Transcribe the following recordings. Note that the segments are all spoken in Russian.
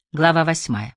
Глава 8.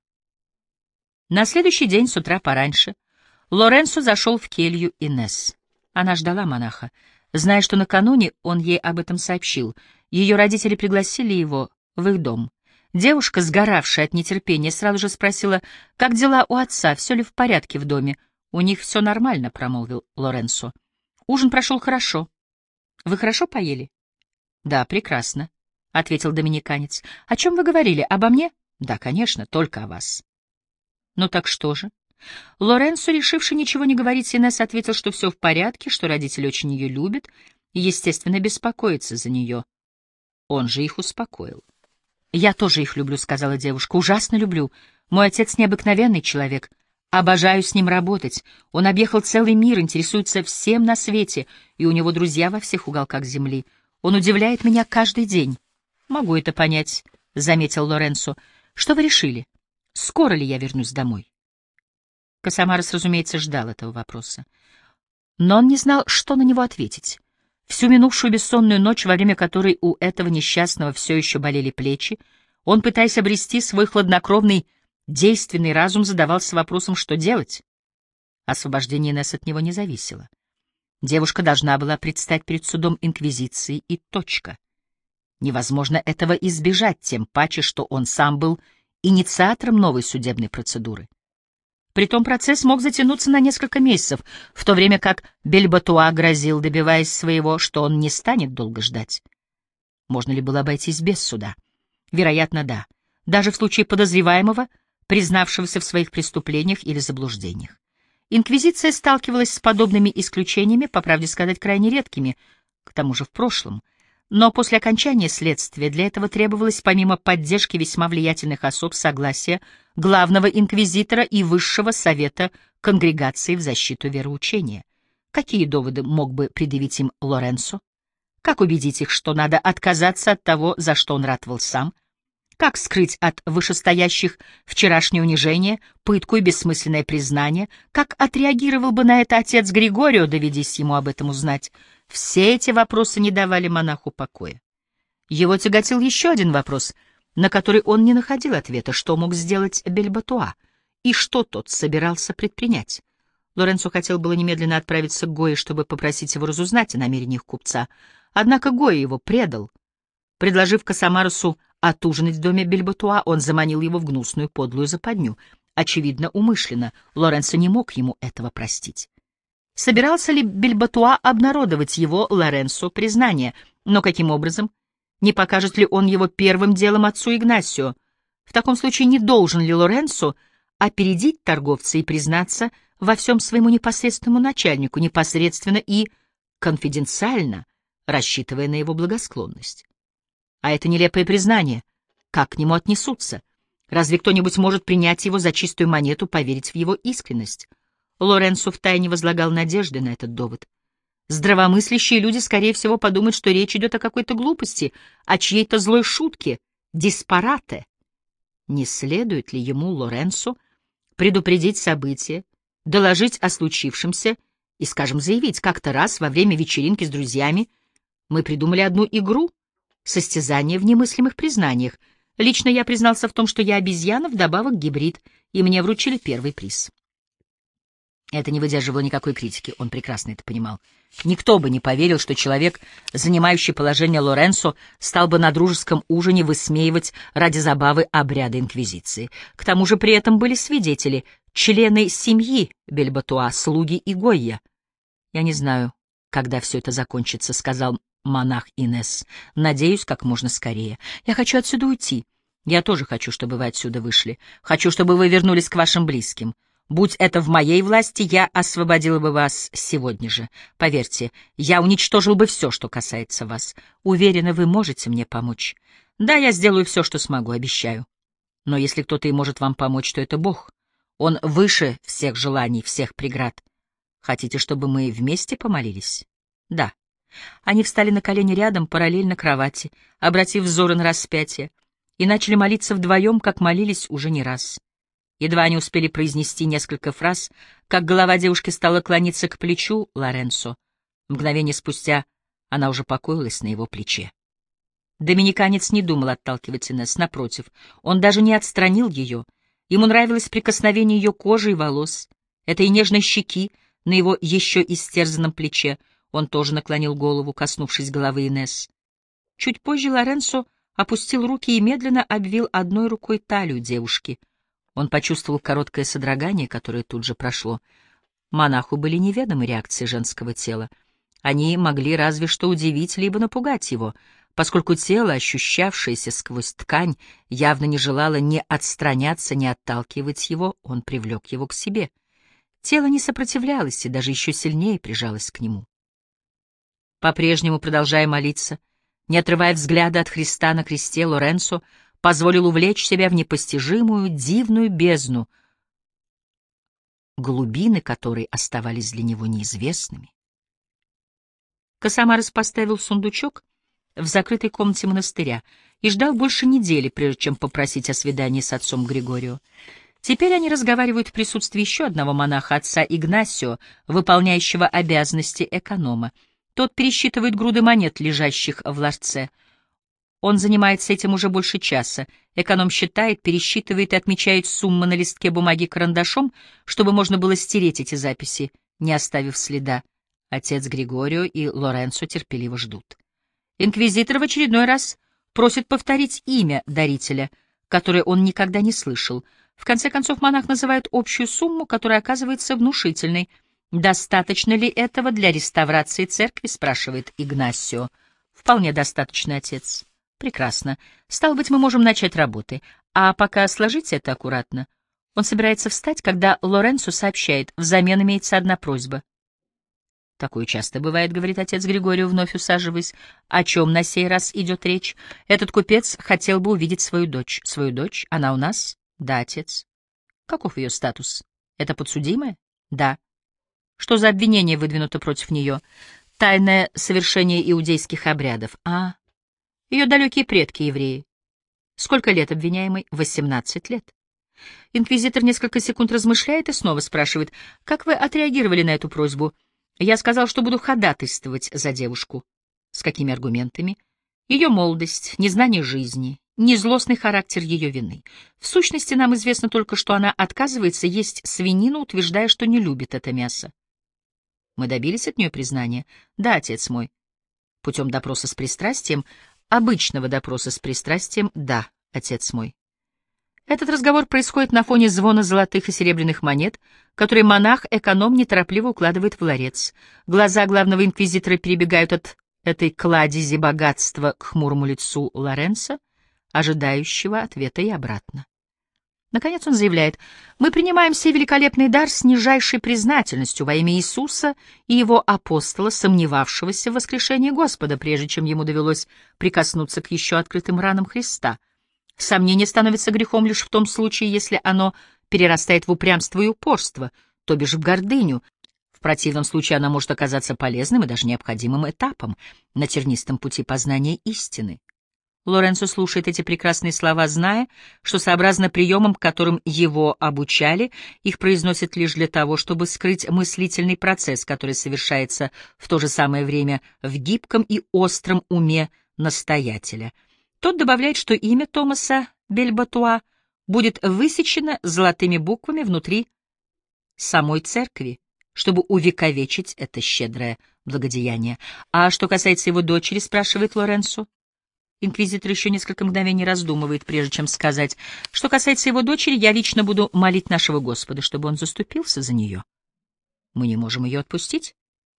На следующий день с утра пораньше Лоренцо зашел в келью Инесс. Она ждала монаха. Зная, что накануне он ей об этом сообщил, ее родители пригласили его в их дом. Девушка, сгоравшая от нетерпения, сразу же спросила, как дела у отца, все ли в порядке в доме. «У них все нормально», — промолвил Лоренцо. «Ужин прошел хорошо. Вы хорошо поели?» «Да, прекрасно», — ответил доминиканец. «О чем вы говорили? Обо мне?» «Да, конечно, только о вас». «Ну так что же?» Лоренцо, решивший ничего не говорить, Инесс ответил, что все в порядке, что родители очень ее любят и, естественно, беспокоятся за нее. Он же их успокоил. «Я тоже их люблю», — сказала девушка. «Ужасно люблю. Мой отец необыкновенный человек. Обожаю с ним работать. Он объехал целый мир, интересуется всем на свете, и у него друзья во всех уголках земли. Он удивляет меня каждый день». «Могу это понять», — заметил Лоренцо. «Что вы решили? Скоро ли я вернусь домой?» Косомарос, разумеется, ждал этого вопроса. Но он не знал, что на него ответить. Всю минувшую бессонную ночь, во время которой у этого несчастного все еще болели плечи, он, пытаясь обрести свой хладнокровный, действенный разум, задавался вопросом, что делать. Освобождение Инесс от него не зависело. Девушка должна была предстать перед судом Инквизиции, и точка. Невозможно этого избежать, тем паче, что он сам был инициатором новой судебной процедуры. Притом процесс мог затянуться на несколько месяцев, в то время как Бельбатуа грозил, добиваясь своего, что он не станет долго ждать. Можно ли было обойтись без суда? Вероятно, да. Даже в случае подозреваемого, признавшегося в своих преступлениях или заблуждениях. Инквизиция сталкивалась с подобными исключениями, по правде сказать, крайне редкими, к тому же в прошлом. Но после окончания следствия для этого требовалось, помимо поддержки весьма влиятельных особ, согласие главного инквизитора и высшего совета конгрегации в защиту вероучения. Какие доводы мог бы предъявить им Лоренцо? Как убедить их, что надо отказаться от того, за что он ратовал сам? Как скрыть от вышестоящих вчерашнее унижение, пытку и бессмысленное признание? Как отреагировал бы на это отец Григорио, доведись ему об этом узнать? Все эти вопросы не давали монаху покоя. Его тяготил еще один вопрос, на который он не находил ответа: что мог сделать Бельбатуа и что тот собирался предпринять. Лоренцо хотел было немедленно отправиться к Гое, чтобы попросить его разузнать о намерениях купца, однако Гоя его предал. Предложив Косомаросу отужинать в доме Бельбатуа, он заманил его в гнусную подлую западню. Очевидно, умышленно. Лоренцо не мог ему этого простить. Собирался ли Бельбатуа обнародовать его, Лоренцо, признание, но каким образом? Не покажет ли он его первым делом отцу Игнасио? В таком случае не должен ли Лоренцо опередить торговца и признаться во всем своему непосредственному начальнику, непосредственно и конфиденциально, рассчитывая на его благосклонность? А это нелепое признание. Как к нему отнесутся? Разве кто-нибудь может принять его за чистую монету, поверить в его искренность? Лоренцо втайне возлагал надежды на этот довод. Здравомыслящие люди, скорее всего, подумают, что речь идет о какой-то глупости, о чьей-то злой шутке, диспарате. Не следует ли ему, Лоренцо, предупредить события, доложить о случившемся и, скажем, заявить: как-то раз во время вечеринки с друзьями мы придумали одну игру, состязание в немыслимых признаниях. Лично я признался в том, что я обезьяна, вдобавок гибрид, и мне вручили первый приз. Это не выдерживало никакой критики, он прекрасно это понимал. Никто бы не поверил, что человек, занимающий положение Лоренцо, стал бы на дружеском ужине высмеивать ради забавы обряды Инквизиции. К тому же при этом были свидетели, члены семьи Бельбатуа, слуги и Гойя. «Я не знаю, когда все это закончится», — сказал монах Инесс. «Надеюсь, как можно скорее. Я хочу отсюда уйти. Я тоже хочу, чтобы вы отсюда вышли. Хочу, чтобы вы вернулись к вашим близким. Будь это в моей власти, я освободила бы вас сегодня же. Поверьте, я уничтожил бы все, что касается вас. Уверена, вы можете мне помочь. Да, я сделаю все, что смогу, обещаю. Но если кто-то и может вам помочь, то это Бог. Он выше всех желаний, всех преград. Хотите, чтобы мы вместе помолились? Да». Они встали на колени рядом, параллельно кровати, обратив взоры на распятие, и начали молиться вдвоем, как молились уже не раз. Едва они успели произнести несколько фраз, как голова девушки стала клониться к плечу Лоренцо. Мгновение спустя она уже покоилась на его плече. Доминиканец не думал отталкивать Инесс, напротив, он даже не отстранил ее. Ему нравилось прикосновение ее кожи и волос, этой нежной щеки на его еще истерзанном плече. Он тоже наклонил голову, коснувшись головы Инесс. Чуть позже Лоренцо опустил руки и медленно обвил одной рукой талию девушки. Он почувствовал короткое содрогание, которое тут же прошло. Монаху были неведомы реакции женского тела. Они могли разве что удивить либо напугать его, поскольку тело, ощущавшееся сквозь ткань, явно не желало ни отстраняться, ни отталкивать его, он привлек его к себе. Тело не сопротивлялось и даже еще сильнее прижалось к нему. По-прежнему, продолжая молиться, не отрывая взгляда от Христа на кресте, Лоренцо позволил увлечь себя в непостижимую, дивную бездну, глубины которой оставались для него неизвестными. Косомарес поставил сундучок в закрытой комнате монастыря и ждал больше недели, прежде чем попросить о свидании с отцом Григорио. Теперь они разговаривают в присутствии еще одного монаха, отца Игнасио, выполняющего обязанности эконома. Тот пересчитывает груды монет, лежащих в ларце. Он занимается этим уже больше часа. Эконом считает, пересчитывает и отмечает суммы на листке бумаги карандашом, чтобы можно было стереть эти записи, не оставив следа. Отец Григорио и Лоренцо терпеливо ждут. Инквизитор в очередной раз просит повторить имя дарителя, которое он никогда не слышал. В конце концов, монах называет общую сумму, которая оказывается внушительной. «Достаточно ли этого для реставрации церкви?» — спрашивает Игнасио. «Вполне достаточно, отец». «Прекрасно. Стало быть, мы можем начать работы. А пока сложите это аккуратно». Он собирается встать, когда Лоренцо сообщает, взамен имеется одна просьба. «Такое часто бывает», — говорит отец Григорио, вновь усаживаясь. «О чем на сей раз идет речь? Этот купец хотел бы увидеть свою дочь». «Свою дочь? Она у нас?» «Да, отец». «Каков ее статус? Это подсудимая?» «Да». «Что за обвинение выдвинуто против нее?» «Тайное совершение иудейских обрядов». «А, ее далекие предки евреи». «Сколько лет обвиняемой?» 18 лет. Инквизитор несколько секунд размышляет и снова спрашивает, «Как вы отреагировали на эту просьбу?» «Я сказал, что буду ходатайствовать за девушку». «С какими аргументами?» «Ее молодость, незнание жизни, незлостный характер ее вины. В сущности, нам известно только, что она отказывается есть свинину, утверждая, что не любит это мясо». «Мы добились от нее признания?» «Да, отец мой». «Путем допроса с пристрастием?» «Обычного допроса с пристрастием?» «Да, отец мой». Этот разговор происходит на фоне звона золотых и серебряных монет, которые монах-эконом неторопливо укладывает в ларец. Глаза главного инквизитора перебегают от этой кладези богатства к хмурому лицу Лоренцо, ожидающего ответа, и обратно. Наконец он заявляет: «Мы принимаем сей великолепный дар с нижайшей признательностью во имя Иисуса и его апостола, сомневавшегося в воскрешении Господа, прежде чем ему довелось прикоснуться к еще открытым ранам Христа. Сомнение становится грехом лишь в том случае, если оно перерастает в упрямство и упорство, то бишь в гордыню. В противном случае она может оказаться полезным и даже необходимым этапом на тернистом пути познания истины». Лоренцо слушает эти прекрасные слова, зная, что, сообразно приемам, которым его обучали, их произносят лишь для того, чтобы скрыть мыслительный процесс, который совершается в то же самое время в гибком и остром уме настоятеля. Тот добавляет, что имя Томаса Бельбатуа будет высечено золотыми буквами внутри самой церкви, чтобы увековечить это щедрое благодеяние. «А что касается его дочери?» — спрашивает Лоренцо. Инквизитор еще несколько мгновений раздумывает, прежде чем сказать: «Что касается его дочери, я лично буду молить нашего Господа, чтобы он заступился за нее. Мы не можем ее отпустить.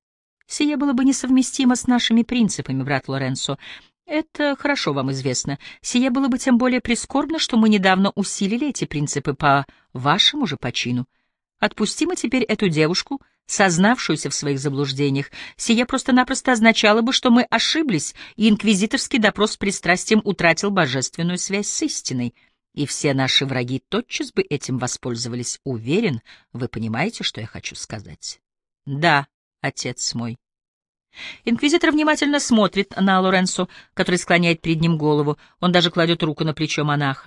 Сие было бы несовместимо с нашими принципами, брат Лоренцо. Это хорошо вам известно. Сие было бы тем более прискорбно, что мы недавно усилили эти принципы по вашему же почину. Отпусти мы теперь эту девушку, сознавшуюся в своих заблуждениях, сие просто-напросто означало бы, что мы ошиблись, и инквизиторский допрос с пристрастием утратил божественную связь с истиной, и все наши враги тотчас бы этим воспользовались. Уверен, вы понимаете, что я хочу сказать?» «Да, отец мой». Инквизитор внимательно смотрит на Лоренцо, который склоняет перед ним голову, он даже кладет руку на плечо монаха.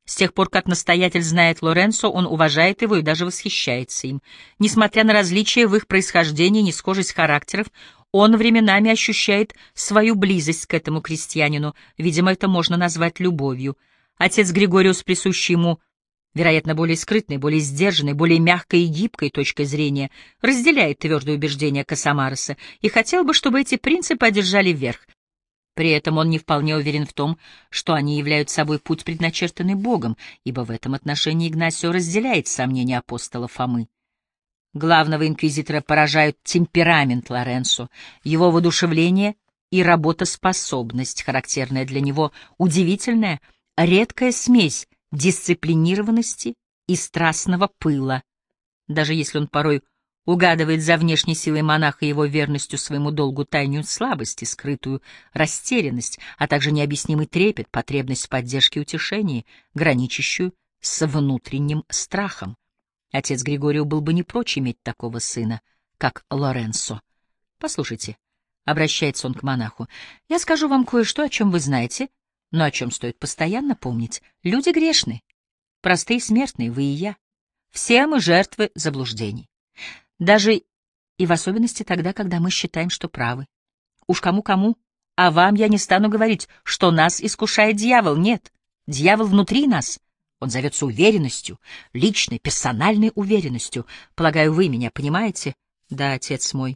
С тех пор, как настоятель знает Лоренцо, он уважает его и даже восхищается им. Несмотря на различия в их происхождении и несхожесть характеров, он временами ощущает свою близость к этому крестьянину, видимо, это можно назвать любовью. Отец Григориус, присущий ему, вероятно, более скрытной, более сдержанной, более мягкой и гибкой точкой зрения, разделяет твердое убеждение Касамароса и хотел бы, чтобы эти принципы одержали верх. При этом он не вполне уверен в том, что они являются собой путь, предначертанный Богом, ибо в этом отношении Игнасио разделяет сомнения апостола Фомы. Главного инквизитора поражают темперамент Лоренцо, его воодушевление и работоспособность, характерная для него удивительная, редкая смесь дисциплинированности и страстного пыла. Даже если он порой угадывает за внешней силой монаха его верностью своему долгу тайную слабость и скрытую растерянность, а также необъяснимый трепет, потребность в поддержке и утешении, граничащую с внутренним страхом. Отец Григорио был бы не прочь иметь такого сына, как Лоренцо. «Послушайте», — обращается он к монаху, — «я скажу вам кое-что, о чем вы знаете, но о чем стоит постоянно помнить. Люди грешны, простые смертные, вы и я. Все мы жертвы заблуждений. Даже и в особенности тогда, когда мы считаем, что правы. Уж кому-кому, а вам я не стану говорить, что нас искушает дьявол. Нет, дьявол внутри нас». Он зовется уверенностью, личной, персональной уверенностью. Полагаю, вы меня понимаете? Да, отец мой.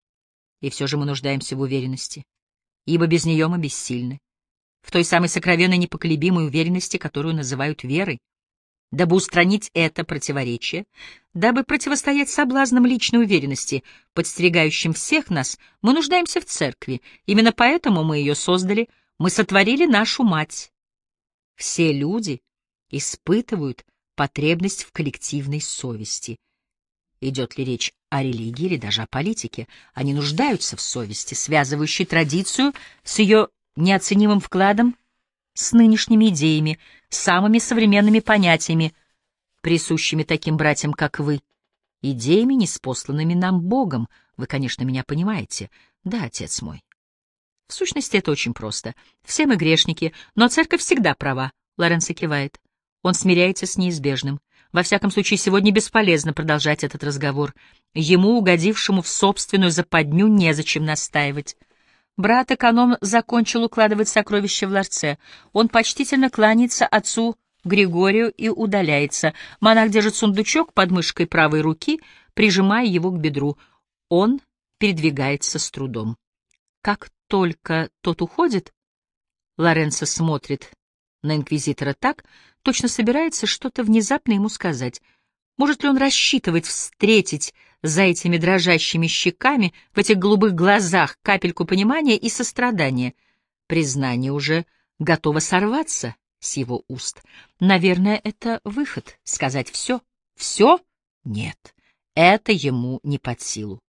И все же мы нуждаемся в уверенности, ибо без нее мы бессильны. В той самой сокровенной непоколебимой уверенности, которую называют верой. Дабы устранить это противоречие, дабы противостоять соблазнам личной уверенности, подстерегающим всех нас, мы нуждаемся в церкви. Именно поэтому мы ее создали, мы сотворили нашу мать. Все люди испытывают потребность в коллективной совести. Идет ли речь о религии или даже о политике, они нуждаются в совести, связывающей традицию с ее неоценимым вкладом, с нынешними идеями, самыми современными понятиями, присущими таким братьям, как вы, идеями, ниспосланными нам Богом. Вы, конечно, меня понимаете. Да, отец мой. В сущности, это очень просто. Все мы грешники, но церковь всегда права. Лоренцо кивает. Он смиряется с неизбежным. Во всяком случае, сегодня бесполезно продолжать этот разговор. Ему, угодившему в собственную западню, незачем настаивать. Брат-эконом закончил укладывать сокровища в ларце. Он почтительно кланяется отцу Григорию и удаляется. Монах держит сундучок под мышкой правой руки, прижимая его к бедру. Он передвигается с трудом. Как только тот уходит, Лоренцо смотрит на инквизитора так, точно собирается что-то внезапно ему сказать. Может ли он рассчитывать встретить за этими дрожащими щеками, в этих голубых глазах, капельку понимания и сострадания? Признание уже готово сорваться с его уст. Наверное, это выход — сказать все. Все? Нет, это ему не под силу.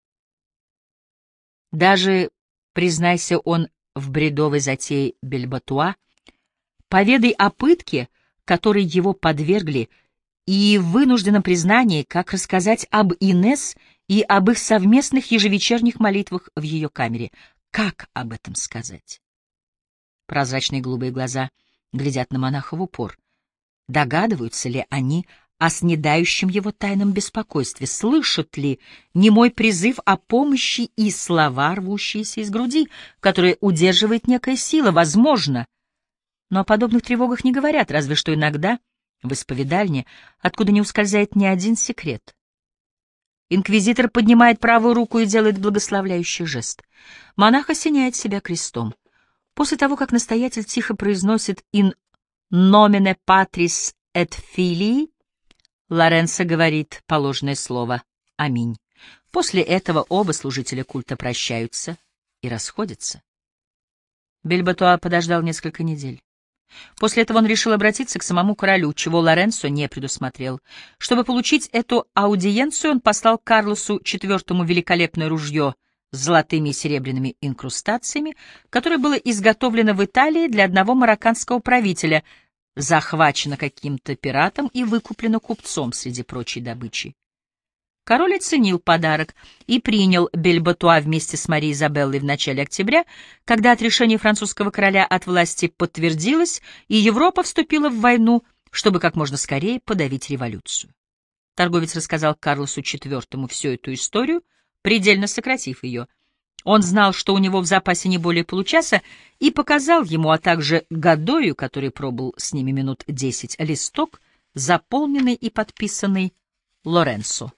Даже, признайся он в бредовой затее Бельбатуа, поведай о пытке, которой его подвергли, и в вынужденном признании, как рассказать об Инесс и об их совместных ежевечерних молитвах в ее камере. Как об этом сказать? Прозрачные голубые глаза глядят на монаха в упор. Догадываются ли они о снедающем его тайном беспокойстве? Слышат ли немой призыв о помощи и слова, рвущиеся из груди, которые удерживает некая сила? Возможно. Но о подобных тревогах не говорят, разве что иногда в исповедальне, откуда не ускользает ни один секрет. Инквизитор поднимает правую руку и делает благословляющий жест. Монах осеняет себя крестом. После того, как настоятель тихо произносит «in nomine patris et filii», Лоренцо говорит положенное слово «Аминь». После этого оба служителя культа прощаются и расходятся. Бельбатуа подождал несколько недель. После этого он решил обратиться к самому королю, чего Лоренцо не предусмотрел. Чтобы получить эту аудиенцию, он послал Карлосу IV великолепное ружье с золотыми и серебряными инкрустациями, которое было изготовлено в Италии для одного марокканского правителя, захвачено каким-то пиратом и выкуплено купцом среди прочей добычи. Король оценил подарок и принял Бельбатуа вместе с Марией Изабеллой в начале октября, когда отрешение французского короля от власти подтвердилось, и Европа вступила в войну чтобы как можно скорее подавить революцию. Торговец рассказал Карлосу IV всю эту историю, предельно сократив ее. Он знал, что у него в запасе не более получаса, и показал ему, а также Годою, который пробыл с ними минут 10, листок, заполненный и подписанный Лоренцо.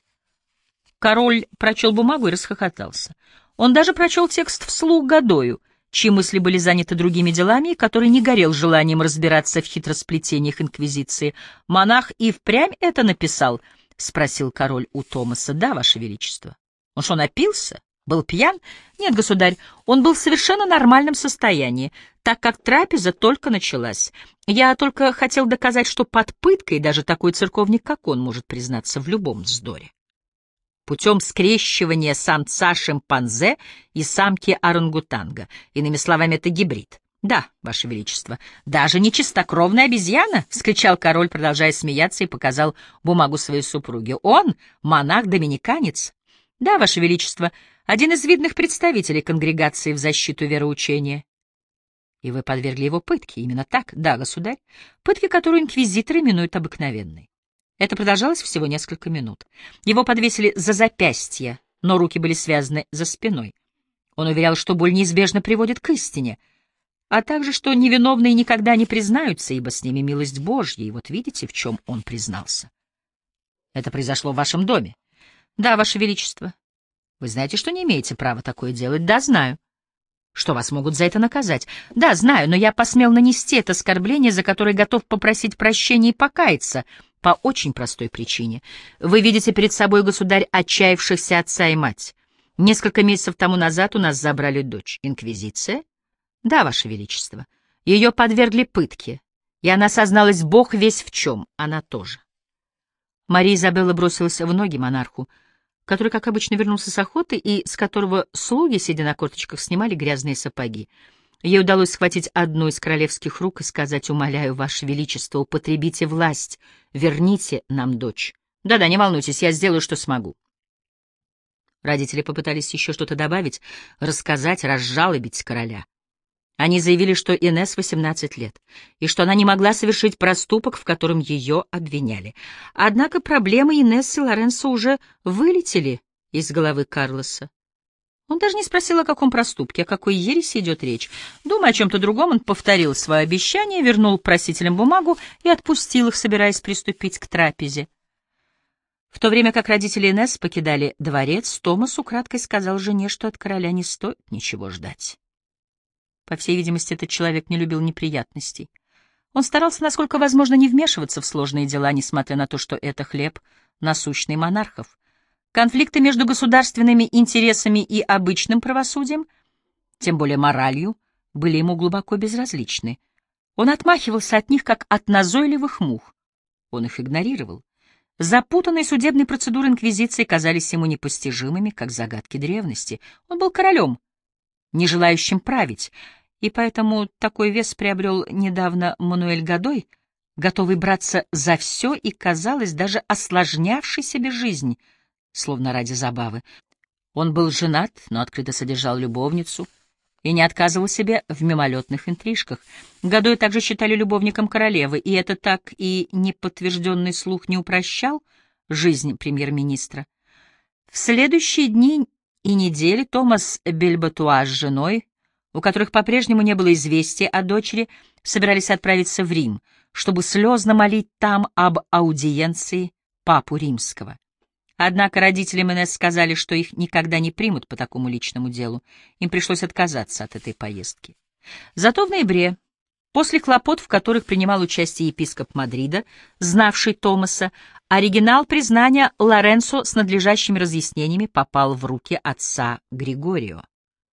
Король прочел бумагу и расхохотался. Он даже прочел текст вслух Годою, чьи мысли были заняты другими делами и который не горел желанием разбираться в хитросплетениях инквизиции. «Монах и впрямь это написал?» — спросил король у Томаса. «Да, Ваше Величество». «Он что, напился? Был пьян?» «Нет, государь, он был в совершенно нормальном состоянии, так как трапеза только началась. Я только хотел доказать, что под пыткой даже такой церковник, как он, может признаться в любом вздоре. Путем скрещивания самца-шимпанзе и самки орангутанга. Иными словами, это гибрид. Да, Ваше Величество, даже не чистокровная обезьяна!» — вскричал король, продолжая смеяться, и показал бумагу своей супруге. «Он монах-доминиканец. Да, Ваше Величество, один из видных представителей конгрегации в защиту вероучения». «И вы подвергли его пытке, именно так?» «Да, государь, пытке, которую инквизиторы именуют обыкновенной. Это продолжалось всего несколько минут. Его подвесили за запястье, но руки были связаны за спиной. Он уверял, что боль неизбежно приводит к истине, а также, что невиновные никогда не признаются, ибо с ними милость Божья, и вот видите, в чем он признался. Это произошло в вашем доме? Да, Ваше Величество. Вы знаете, что не имеете права такое делать? Да, знаю. Что вас могут за это наказать? Да, знаю, но я посмел нанести это оскорбление, за которое готов попросить прощения и покаяться, по очень простой причине. Вы видите перед собой, государь, отчаявшихся отца и мать. Несколько месяцев тому назад у нас забрали дочь. Инквизиция? Да, Ваше Величество. Ее подвергли пытке, и она созналась Бог весь в чем, она тоже. Мария Изабелла бросилась в ноги монарху, который, как обычно, вернулся с охоты и с которого слуги, сидя на корточках, снимали грязные сапоги. Ей удалось схватить одну из королевских рук и сказать: «Умоляю, Ваше Величество, употребите власть, верните нам дочь». «Да-да, не волнуйтесь, я сделаю, что смогу». Родители попытались еще что-то добавить, рассказать, разжалобить короля. Они заявили, что Инесс 18 лет, и что она не могла совершить проступок, в котором ее обвиняли. Однако проблемы Инессы и Лоренцо уже вылетели из головы Карлоса. Он даже не спросил, о каком проступке, о какой ереси идет речь. Думая о чем-то другом, он повторил свое обещание, вернул просителям бумагу и отпустил их, собираясь приступить к трапезе. В то время как родители Инесс покидали дворец, Томас украдкой сказал жене, что от короля не стоит ничего ждать. По всей видимости, этот человек не любил неприятностей. Он старался, насколько возможно, не вмешиваться в сложные дела, несмотря на то, что это хлеб насущный монархов. Конфликты между государственными интересами и обычным правосудием, тем более моралью, были ему глубоко безразличны. Он отмахивался от них, как от назойливых мух. Он их игнорировал. Запутанные судебные процедуры инквизиции казались ему непостижимыми, как загадки древности. Он был королем, не желающим править, и поэтому такой вес приобрел недавно Мануэль Годой, готовый браться за все и, казалось, даже осложнявший себе жизнь, словно ради забавы. Он был женат, но открыто содержал любовницу и не отказывал себе в мимолетных интрижках. Годой также считали любовником королевы, и это так и неподтвержденный слух не упрощал жизнь премьер-министра. В следующие дни и недели Томас Бельбатуа с женой, у которых по-прежнему не было известия о дочери, собирались отправиться в Рим, чтобы слезно молить там об аудиенции папу римского. Однако родители Инесс сказали, что их никогда не примут по такому личному делу. Им пришлось отказаться от этой поездки. Зато в ноябре, после хлопот, в которых принимал участие епископ Мадрида, знавший Томаса, оригинал признания Лоренцо с надлежащими разъяснениями попал в руки отца Григорио.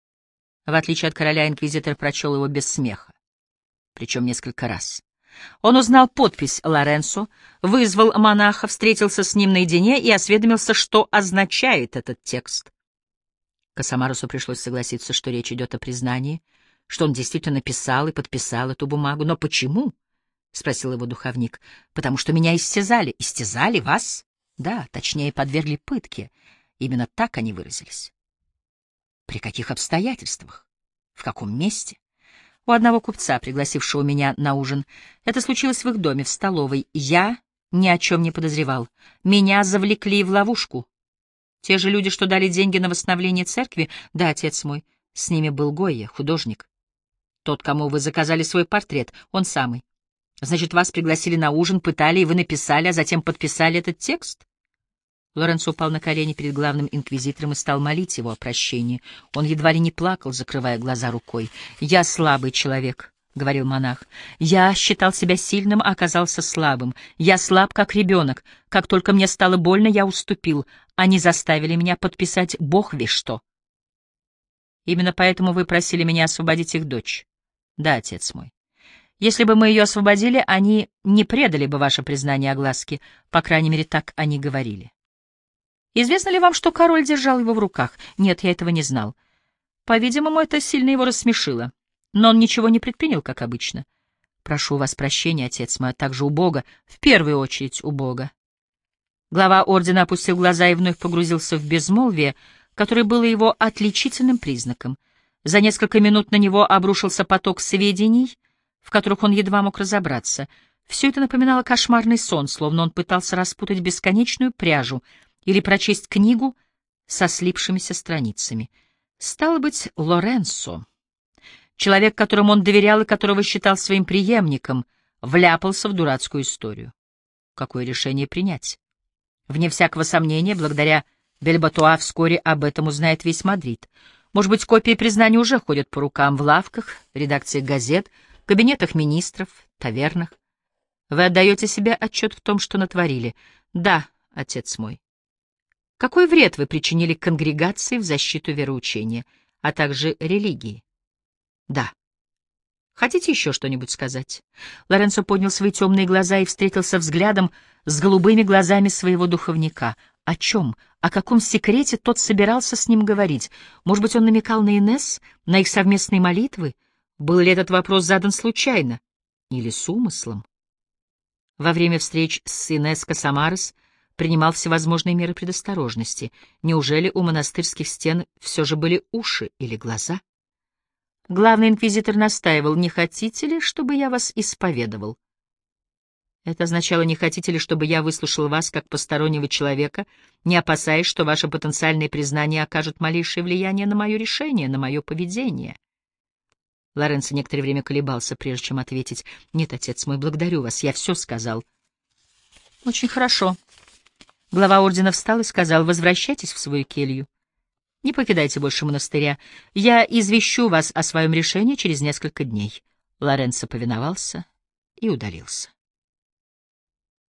В отличие от короля, инквизитор прочел его без смеха, причем несколько раз. Он узнал подпись Лоренцо, вызвал монаха, встретился с ним наедине и осведомился, что означает этот текст. Косомарусу пришлось согласиться, что речь идет о признании, что он действительно писал и подписал эту бумагу. «Но почему?» — спросил его духовник. «Потому что меня истязали». «Истязали вас?» «Да, точнее, подвергли пытке. Именно так они выразились». «При каких обстоятельствах? В каком месте?» у одного купца, пригласившего меня на ужин. Это случилось в их доме, в столовой. Я ни о чем не подозревал. Меня завлекли в ловушку. Те же люди, что дали деньги на восстановление церкви? Да, отец мой. С ними был Гойя, художник. Тот, кому вы заказали свой портрет, он самый. Значит, вас пригласили на ужин, пытали, и вы написали, а затем подписали этот текст? Лоренцо упал на колени перед главным инквизитором и стал молить его о прощении. Он едва ли не плакал, закрывая глаза рукой. «Я слабый человек», — говорил монах. «Я считал себя сильным, а оказался слабым. Я слаб, как ребенок. Как только мне стало больно, я уступил. Они заставили меня подписать бог весть что». «Именно поэтому вы просили меня освободить их дочь?» «Да, отец мой. Если бы мы ее освободили, они не предали бы ваше признание огласке. По крайней мере, так они говорили». «Известно ли вам, что король держал его в руках?» «Нет, я этого не знал. По-видимому, это сильно его рассмешило. Но он ничего не предпринял, как обычно. Прошу у вас прощения, отец мой, а также у Бога, в первую очередь у Бога». Глава ордена опустил глаза и вновь погрузился в безмолвие, которое было его отличительным признаком. За несколько минут на него обрушился поток сведений, в которых он едва мог разобраться. Все это напоминало кошмарный сон, словно он пытался распутать бесконечную пряжу или прочесть книгу со слипшимися страницами. Стало быть, Лоренцо, человек, которому он доверял и которого считал своим преемником, вляпался в дурацкую историю. Какое решение принять? Вне всякого сомнения, благодаря Бельбатуа вскоре об этом узнает весь Мадрид. Может быть, копии признания уже ходят по рукам в лавках, редакциях газет, кабинетах министров, тавернах. Вы отдаете себе отчет в том, что натворили? Да, отец мой. Какой вред вы причинили конгрегации в защиту вероучения, а также религии? Да. Хотите еще что-нибудь сказать? Лоренцо поднял свои темные глаза и встретился взглядом с голубыми глазами своего духовника. О чем? О каком секрете тот собирался с ним говорить? Может быть, он намекал на Инесс, на их совместные молитвы? Был ли этот вопрос задан случайно? Или с умыслом? Во время встреч с Инесс Касамарес принимал всевозможные меры предосторожности. Неужели у монастырских стен все же были уши или глаза? Главный инквизитор настаивал: «Не хотите ли, чтобы я вас исповедовал?» Это означало: «Не хотите ли, чтобы я выслушал вас как постороннего человека, не опасаясь, что ваше потенциальное признание окажет малейшее влияние на мое решение, на мое поведение?» Лоренцо некоторое время колебался, прежде чем ответить: «Нет, отец мой, благодарю вас, я все сказал». «Очень хорошо». Глава ордена встал и сказал: «Возвращайтесь в свою келью. Не покидайте больше монастыря. Я извещу вас о своем решении через несколько дней». Лоренцо повиновался и удалился.